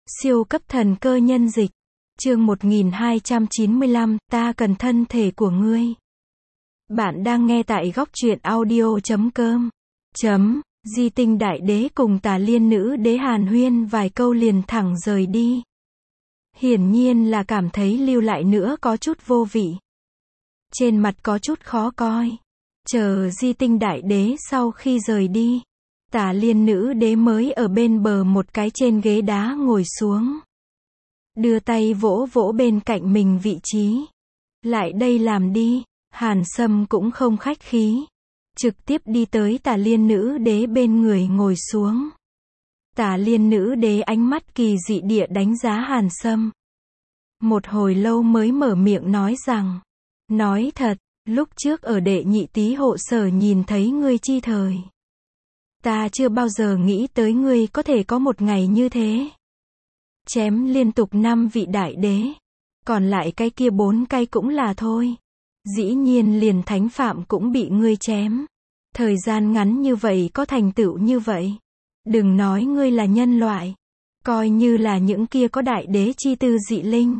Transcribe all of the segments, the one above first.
Siêu cấp thần cơ nhân dịch. Chương 1295, ta cần thân thể của ngươi. Bạn đang nghe tại góc truyện audio.com. Di Tinh đại đế cùng Tà Liên nữ đế hàn huyên vài câu liền thẳng rời đi. Hiển nhiên là cảm thấy lưu lại nữa có chút vô vị. Trên mặt có chút khó coi. Chờ Di Tinh đại đế sau khi rời đi, Tà Liên nữ đế mới ở bên bờ một cái trên ghế đá ngồi xuống. Đưa tay vỗ vỗ bên cạnh mình vị trí. Lại đây làm đi. Hàn Sâm cũng không khách khí. Trực tiếp đi tới Tà Liên nữ đế bên người ngồi xuống. Tà Liên nữ đế ánh mắt kỳ dị địa đánh giá Hàn Sâm. Một hồi lâu mới mở miệng nói rằng, nói thật, lúc trước ở Đệ Nhị Tý Hộ Sở nhìn thấy ngươi chi thời, ta chưa bao giờ nghĩ tới ngươi có thể có một ngày như thế. Chém liên tục 5 vị đại đế. Còn lại cái kia 4 cái cũng là thôi. Dĩ nhiên liền thánh phạm cũng bị ngươi chém. Thời gian ngắn như vậy có thành tựu như vậy. Đừng nói ngươi là nhân loại. Coi như là những kia có đại đế chi tư dị linh.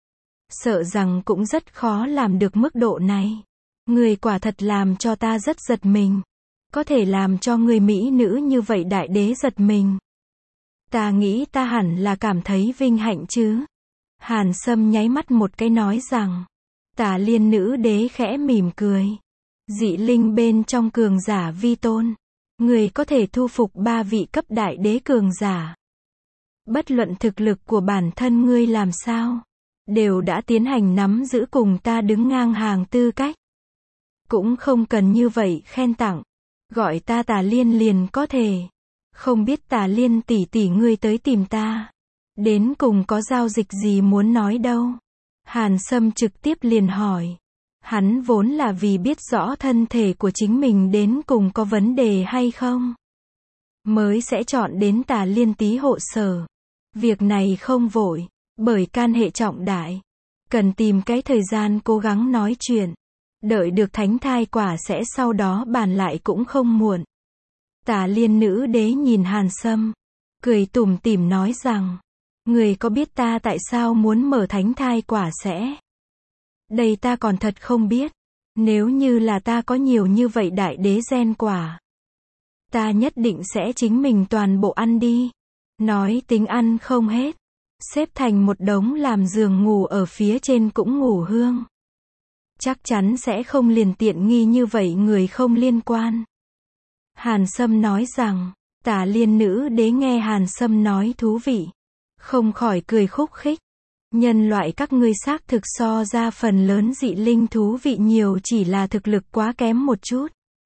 Sợ rằng cũng rất khó làm được mức độ này. Ngươi quả thật làm cho ta rất giật mình. Có thể làm cho người mỹ nữ như vậy đại đế giật mình. Ta nghĩ ta hẳn là cảm thấy vinh hạnh chứ. Hàn Sâm nháy mắt một cái nói rằng. Tà Liên nữ đế khẽ mỉm cười. Dị linh bên trong cường giả vi tôn. Người có thể thu phục 3 vị cấp đại đế cường giả. Bất luận thực lực của bản thân ngươi làm sao, đều đã tiến hành nắm giữ cùng ta đứng ngang hàng tư cách. Cũng không cần như vậy khen tặng. Gọi ta Tà Liên liền có thể. Không biết Tà Liên tỷ tỷ ngươi tới tìm ta. Đến cùng có giao dịch gì muốn nói đâu. Hàn Sâm trực tiếp liền hỏi. Hắn vốn là vì biết rõ thân thể của chính mình đến cùng có vấn đề hay không, mới sẽ chọn đến Tà Liên Tý Hộ Sở. Việc này không vội, bởi can hệ trọng đại. Cần tìm cái thời gian cố gắng nói chuyện. Đợi được thánh thai quả sẽ sau đó bàn lại cũng không muộn. Tà Liên nữ đế nhìn Hàn Sâm, cười tủm tỉm nói rằng, người có biết ta tại sao muốn mở thánh thai quả sẽ? Đây ta còn thật không biết. Nếu như là ta có nhiều như vậy đại đế gen quả, ta nhất định sẽ chính mình toàn bộ ăn đi. Nói tính ăn không hết. Xếp thành một đống làm giường ngủ ở phía trên cũng ngủ hương. Chắc chắn sẽ không liền tiện nghi như vậy người không liên quan. Hàn Sâm nói rằng, Tà Liên nữ đế nghe Hàn Sâm nói thú vị. Không khỏi cười khúc khích. Nhân loại các ngươi xác thực so ra phần lớn dị linh thú vị nhiều, chỉ là thực lực quá kém một chút.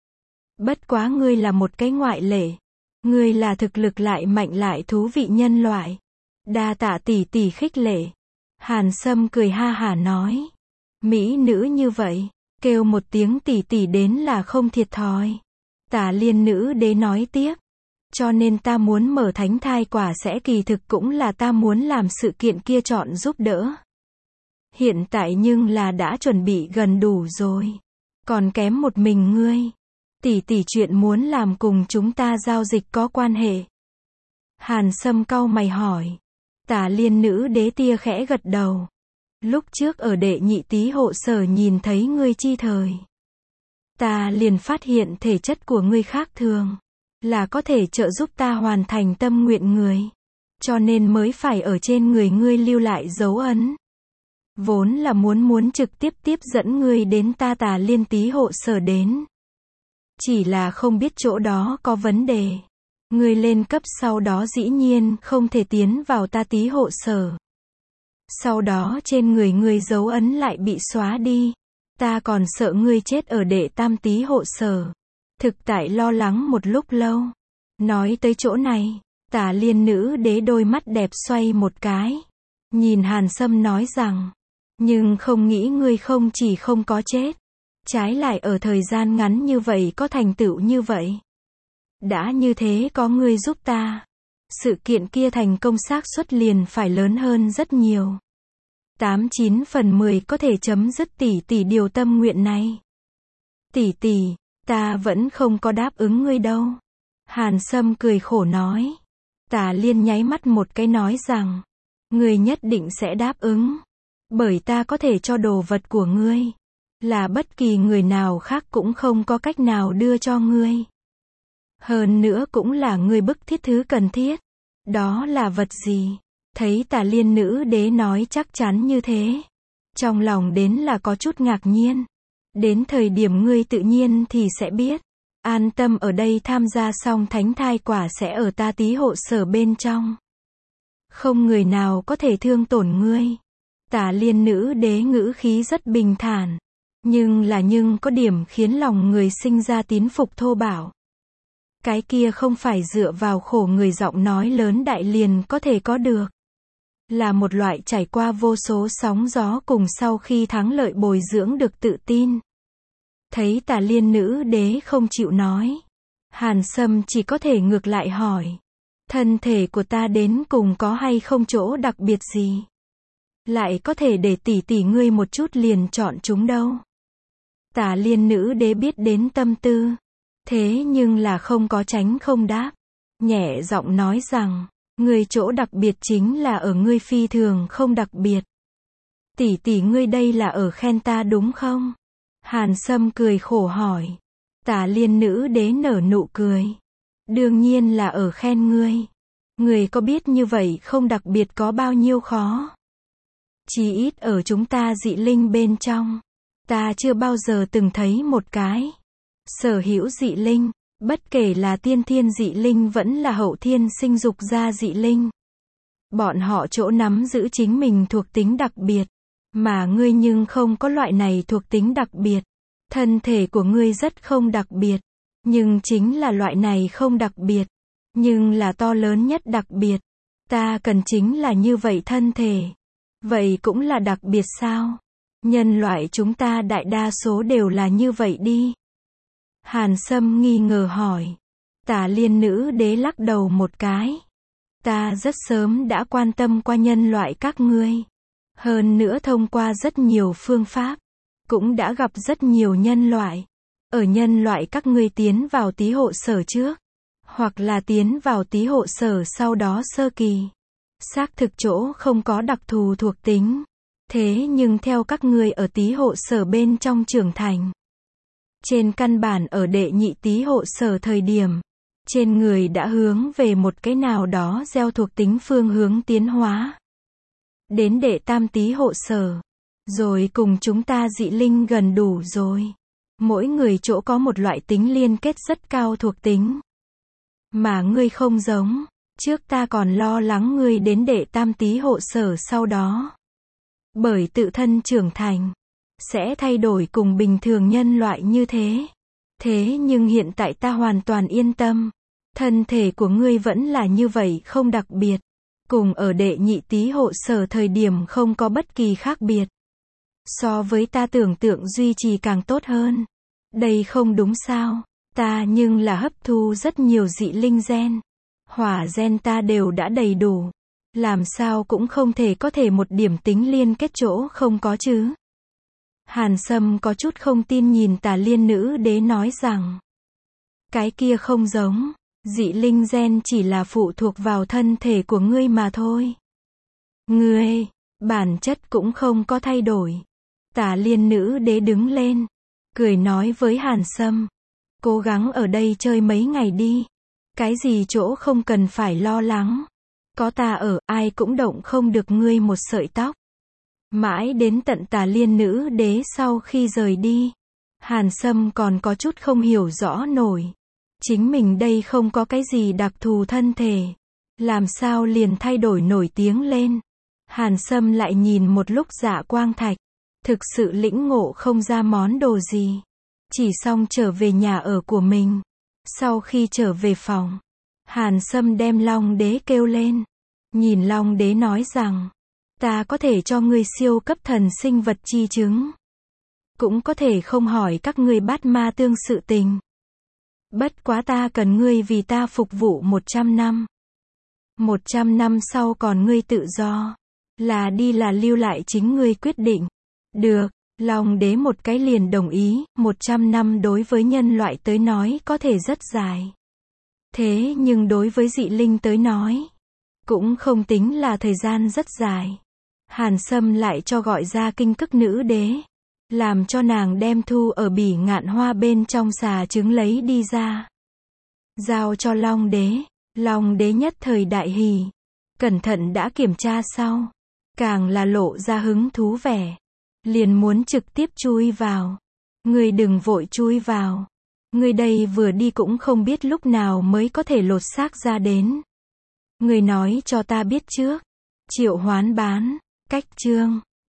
Bất quá ngươi là một cái ngoại lệ. Ngươi là thực lực lại mạnh lại thú vị nhân loại. Đa tạ tỷ tỷ khích lệ. Hàn Sâm cười ha hả nói. Mỹ nữ như vậy, kêu một tiếng tỷ tỷ đến là không thiệt thòi. Tà Liên nữ đế nói tiếp. Cho nên ta muốn mở thánh thai quả sẽ kỳ thực cũng là ta muốn làm sự kiện kia chọn giúp đỡ. Hiện tại nhưng là đã chuẩn bị gần đủ rồi. Còn kém một mình ngươi. Tỷ tỷ chuyện muốn làm cùng chúng ta giao dịch có quan hệ. Hàn Sâm cau mày hỏi. Tà Liên nữ đế tia khẽ gật đầu. Lúc trước ở Đệ Nhị Tý Hộ Sở nhìn thấy ngươi chi thời, ta liền phát hiện thể chất của ngươi khác thường, là có thể trợ giúp ta hoàn thành tâm nguyện người. Cho nên mới phải ở trên người ngươi lưu lại dấu ấn. Vốn là muốn trực tiếp dẫn ngươi đến ta Tà Liên Tý Hộ Sở đến. Chỉ là không biết chỗ đó có vấn đề. Ngươi lên cấp sau đó dĩ nhiên không thể tiến vào ta Tý Hộ Sở. Sau đó trên người ngươi dấu ấn lại bị xóa đi. Ta còn sợ ngươi chết ở Đệ Tam Tý Hộ Sở. Thực tại lo lắng một lúc lâu. Nói tới chỗ này, Tà Liên nữ đế đôi mắt đẹp xoay một cái. Nhìn Hàn Sâm nói rằng, nhưng không nghĩ ngươi không chỉ không có chết, trái lại ở thời gian ngắn như vậy có thành tựu như vậy. Đã như thế có ngươi giúp ta, sự kiện kia thành công xác suất liền phải lớn hơn rất nhiều. 89 phần 10 có thể chấm dứt tỷ tỷ điều tâm nguyện này. Tỷ tỷ, ta vẫn không có đáp ứng ngươi đâu. Hàn Sâm cười khổ nói. Tả Liên nháy mắt một cái nói rằng, ngươi nhất định sẽ đáp ứng. Bởi ta có thể cho đồ vật của ngươi, là bất kỳ người nào khác cũng không có cách nào đưa cho ngươi. Hơn nữa cũng là ngươi bức thiết thứ cần thiết. Đó là vật gì? Thấy Tả Liên nữ đế nói chắc chắn như thế, trong lòng đến là có chút ngạc nhiên. Đến thời điểm ngươi tự nhiên thì sẽ biết. An tâm ở đây tham gia xong thánh thai quả sẽ ở ta Tý Hộ Sở bên trong. Không người nào có thể thương tổn ngươi. Tả Liên nữ đế ngữ khí rất bình thản. Nhưng có điểm khiến lòng người sinh ra tín phục thô bạo. Cái kia không phải dựa vào khổ người giọng nói lớn đại liền có thể có được. Là một loại trải qua vô số sóng gió cùng sau khi thắng lợi bồi dưỡng được tự tin. Thấy Tả Liên nữ đế không chịu nói, Hàn Sâm chỉ có thể ngược lại hỏi. Thân thể của ta đến cùng có hay không chỗ đặc biệt gì? Lại có thể để tỷ tỷ ngươi một chút liền chọn chúng đâu? Tả Liên nữ đế biết đến tâm tư. Thế nhưng là không có tránh không đáp. Nhẹ giọng nói rằng, ngươi chỗ đặc biệt chính là ở ngươi phi thường không đặc biệt. Tỷ tỷ ngươi đây là ở khen ta đúng không? Hàn Sâm cười khổ hỏi. Tả Liên nữ đế nở nụ cười. Đương nhiên là ở khen ngươi. Ngươi có biết như vậy không đặc biệt có bao nhiêu khó? Chỉ ít ở chúng ta dị linh bên trong, ta chưa bao giờ từng thấy một cái. Sở hữu dị linh, bất kể là tiên thiên dị linh vẫn là hậu thiên sinh dục ra dị linh. Bọn họ chỗ nắm giữ chính mình thuộc tính đặc biệt. Mà ngươi nhưng không có loại này thuộc tính đặc biệt. Thân thể của ngươi rất không đặc biệt. Nhưng chính là loại này không đặc biệt. Nhưng là to lớn nhất đặc biệt. Ta cần chính là như vậy thân thể. Vậy cũng là đặc biệt sao? Nhân loại chúng ta đại đa số đều là như vậy đi. Hàn Sâm nghi ngờ hỏi. Tả Liên nữ đế lắc đầu một cái. Ta rất sớm đã quan tâm qua nhân loại các ngươi. Hơn nữa thông qua rất nhiều phương pháp, cũng đã gặp rất nhiều nhân loại. Ở nhân loại các ngươi tiến vào Tý Hộ Sở trước, hoặc là tiến vào Tý Hộ Sở sau đó sơ kỳ. Xác thực chỗ không có đặc thù thuộc tính. Thế nhưng theo các ngươi ở Tý Hộ Sở bên trong trưởng thành. Trên căn bản ở đệ nhị Tý Hộ Sở thời điểm, trên người đã hướng về một cái nào đó gieo thuộc tính phương hướng tiến hóa. Đến đệ tam Tý Hộ Sở. Rồi cùng chúng ta dị linh gần đủ rồi. Mỗi người chỗ có một loại tính liên kết rất cao thuộc tính. Mà ngươi không giống. Trước ta còn lo lắng ngươi đến đệ tam Tý Hộ Sở sau đó. Bởi tự thân trưởng thành, sẽ thay đổi cùng bình thường nhân loại như thế. Thế nhưng hiện tại ta hoàn toàn yên tâm. Thân thể của ngươi vẫn là như vậy không đặc biệt. Cùng ở đệ nhị Tý Hộ Sở thời điểm không có bất kỳ khác biệt. So với ta tưởng tượng duy trì càng tốt hơn. Đây không đúng sao? Ta nhưng là hấp thu rất nhiều dị linh gen. Hỏa gen ta đều đã đầy đủ. Làm sao cũng không thể có thể một điểm tính liên kết chỗ không có chứ. Hàn Sâm có chút không tin nhìn Tả Liên nữ đế nói rằng. Cái kia không giống. Dị linh gen chỉ là phụ thuộc vào thân thể của ngươi mà thôi. Ngươi, bản chất cũng không có thay đổi. Tả Liên nữ đế đứng lên, cười nói với Hàn Sâm. Cố gắng ở đây chơi mấy ngày đi. Cái gì chỗ không cần phải lo lắng. Có ta ở, ai cũng động không được ngươi một sợi tóc. Mãi đến tận Tả Liên nữ đế sau khi rời đi. Hàn Sâm còn có chút không hiểu rõ nổi. Chính mình đây không có cái gì đặc thù thân thể. Làm sao liền thay đổi nổi tiếng lên. Hàn Sâm lại nhìn một lúc Dạ Quang Thạch. Thực sự lĩnh ngộ không ra món đồ gì. Chỉ xong trở về nhà ở của mình. Sau khi trở về phòng, Hàn Sâm đem Long Đế kêu lên. Nhìn Long Đế nói rằng, ta có thể cho ngươi siêu cấp thần sinh vật chi chứng. Cũng có thể không hỏi các ngươi bát ma tương sự tình. Bất quá ta cần ngươi vì ta phục vụ 100 năm. 100 năm sau còn ngươi tự do. Là đi là lưu lại chính ngươi quyết định. Được, Long Đế một cái liền đồng ý. 100 năm đối với nhân loại tới nói có thể rất dài. Thế nhưng đối với Dị Linh tới nói, cũng không tính là thời gian rất dài. Hàn Sâm lại cho gọi ra Kinh Cức Nữ Đế, làm cho nàng đem thu ở bỉ ngạn hoa bên trong xà trứng lấy đi ra, giao cho Long Đế. Long Đế nhất thời đại hỉ, cẩn thận đã kiểm tra sau, càng là lộ ra hứng thú vẻ, liền muốn trực tiếp chui vào. Ngươi đừng vội chui vào, ngươi đây vừa đi cũng không biết lúc nào mới có thể lột xác ra đến. Ngươi nói cho ta biết trước. Triệu Hoán bán, cách chương